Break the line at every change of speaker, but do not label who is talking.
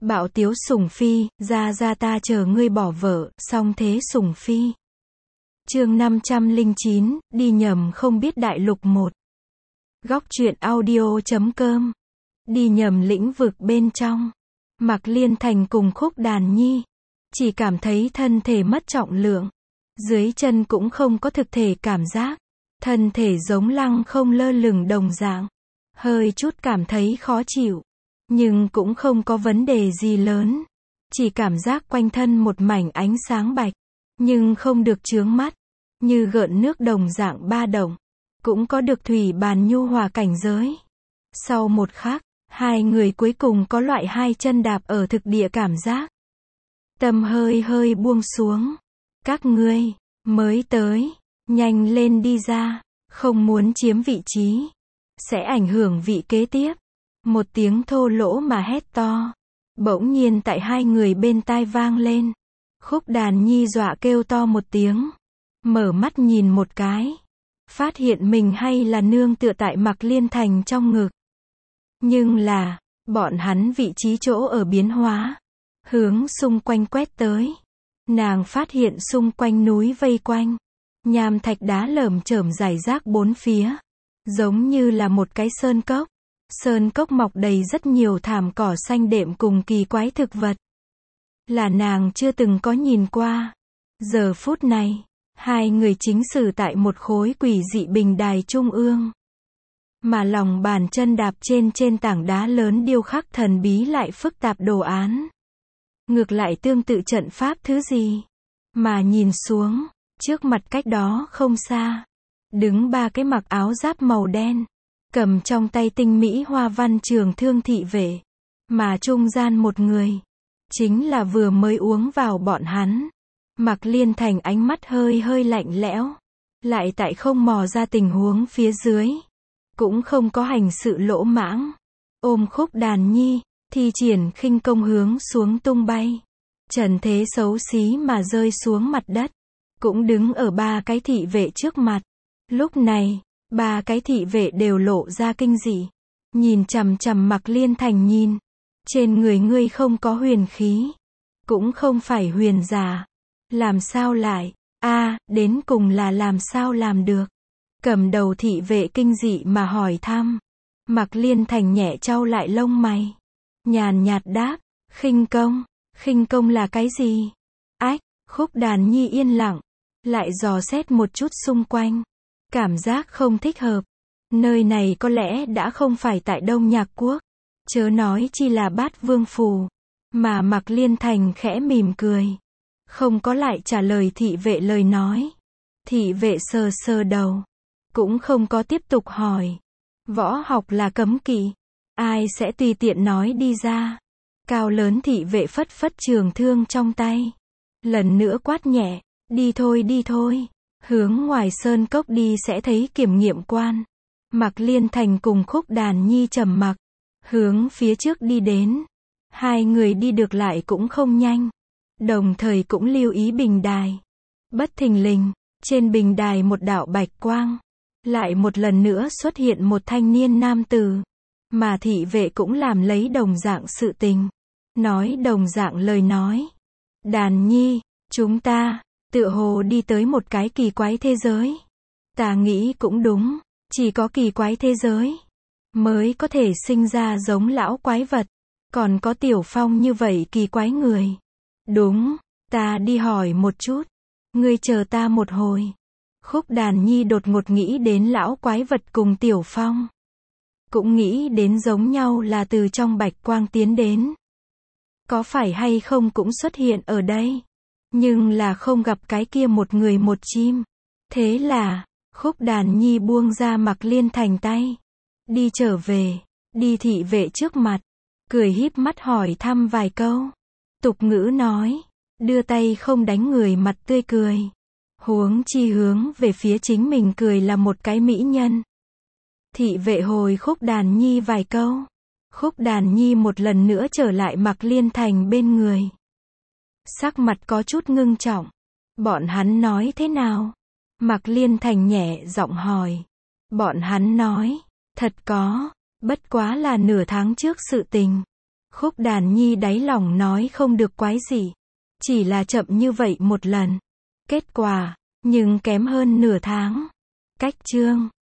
Bạo tiếu sủng phi, ra ta chờ ngươi bỏ vợ, song thế sủng phi. Chương 509, đi nhầm không biết đại lục 1. Góc truyện audio.com. Đi nhầm lĩnh vực bên trong. Mạc Liên Thành cùng Khúc Đàn Nhi chỉ cảm thấy thân thể mất trọng lượng, dưới chân cũng không có thực thể cảm giác, thân thể giống lăng không lơ lửng đồng dạng, hơi chút cảm thấy khó chịu, nhưng cũng không có vấn đề gì lớn, chỉ cảm giác quanh thân một mảnh ánh sáng bạch, nhưng không được chướng mắt, như gợn nước đồng dạng ba động, cũng có được thủy bàn nhu hòa cảnh giới. Sau một khắc, hai người cuối cùng có loại hai chân đạp ở thực địa cảm giác. Tâm hơi hơi buông xuống. Các ngươi, mới tới, nhanh lên đi ra, không muốn chiếm vị trí, sẽ ảnh hưởng vị kế tiếp. Một tiếng thô lỗ mà hét to, bỗng nhiên tại hai người bên tai vang lên. Khúc Đàn Nhi dọa kêu to một tiếng, mở mắt nhìn một cái, phát hiện mình hay là nương tựa tại Mạc Liên Thành trong ngực. Nhưng là, bọn hắn vị trí chỗ ở biến hóa, hướng xung quanh quét tới. Nàng phát hiện xung quanh núi vây quanh, nham thạch đá lởm chởm rải rác bốn phía, giống như là một cái sơn cốc. Sơn cốc mọc đầy rất nhiều thảm cỏ xanh đệm cùng kỳ quái thực vật, là nàng chưa từng có nhìn qua. Giờ phút này, hai người chính xử tại một khối quỷ dị bình đài trung ương, mà lòng bàn chân đạp trên tảng đá lớn điêu khắc thần bí lại phức tạp đồ án. Ngược lại tương tự trận pháp thứ gì. Mà nhìn xuống, trước mặt cách đó không xa, đứng ba cái mặc áo giáp màu đen, cầm trong tay tinh mỹ hoa văn trường thương thị vệ. Mà trung gian một người, chính là vừa mới uống vào bọn hắn. Mạc Liên Thành ánh mắt hơi hơi lạnh lẽo, lại tại không mò ra tình huống phía dưới, cũng không có hành sự lỗ mãng, ôm Khúc Đàn Nhi, thi triển khinh công hướng xuống tung bay. Trần thế xấu xí mà rơi xuống mặt đất, cũng đứng ở ba cái thị vệ trước mặt. Lúc này, ba cái thị vệ đều lộ ra kinh dị, nhìn chằm chằm Mạc Liên Thành nhìn. Trên người ngươi không có huyền khí, cũng không phải huyền giả, làm sao lại, đến cùng là làm sao làm được? Cầm đầu thị vệ kinh dị mà hỏi thăm. Mạc Liên Thành nhẹ chau lại lông mày, nhàn nhạt đáp, khinh công là cái gì? Khúc Đàn Nhi yên lặng, lại dò xét một chút xung quanh, cảm giác không thích hợp. Nơi này có lẽ đã không phải tại Đông Nhạc Quốc, chớ nói chi là Bát Vương Phủ. Mà Mạc Liên Thành khẽ mỉm cười, không có lại trả lời thị vệ lời nói. Thị vệ sờ sờ đầu, cũng không có tiếp tục hỏi. Võ học là cấm kỵ, ai sẽ tùy tiện nói đi ra. Cao lớn thị vệ phất phất trường thương trong tay, lần nữa quát nhẹ, đi thôi, hướng ngoài sơn cốc đi sẽ thấy kiểm nghiệm quan. Mạc Liên Thành cùng Khúc Đàn Nhi trầm mặc, hướng phía trước đi đến. Hai người đi được lại cũng không nhanh, đồng thời cũng lưu ý bình đài. Bất thình lình, trên bình đài một đạo bạch quang, lại một lần nữa xuất hiện một thanh niên nam tử. Mà thị vệ cũng làm lấy đồng dạng sự tình, nói đồng dạng lời nói. Đàn Nhi, chúng ta, tựa hồ đi tới một cái kỳ quái thế giới. Ta nghĩ cũng đúng, chỉ có kỳ quái thế giới, mới có thể sinh ra giống lão quái vật, còn có Tiểu Phong như vậy kỳ quái người. Đúng, ta đi hỏi một chút, ngươi chờ ta một hồi. Khúc Đàn Nhi đột ngột nghĩ đến lão quái vật cùng Tiểu Phong, cũng nghĩ đến giống nhau là từ trong bạch quang tiến đến. Có phải hay không cũng xuất hiện ở đây, nhưng là không gặp cái kia một người một chim. Thế là, Khúc Đàn Nhi buông ra Mạc Liên Thành tay, đi trở về, đi thị vệ trước mặt, cười híp mắt hỏi thăm vài câu. Tục ngữ nói, đưa tay không đánh người mặt tươi cười, huống chi hướng về phía chính mình cười là một cái mỹ nhân. Thị vệ hồi Khúc Đàn Nhi vài câu, Khúc Đàn Nhi một lần nữa trở lại Mạc Liên Thành bên người, sắc mặt có chút ngưng trọng. Bọn hắn nói thế nào? Mạc Liên Thành nhẹ giọng hỏi. Bọn hắn nói, thật có, bất quá là nửa tháng trước sự tình. Khúc Đàn Nhi đáy lòng nói không được quái gì. Chỉ là chậm như vậy một lần. Kết quả, nhưng kém hơn nửa tháng. Cách chương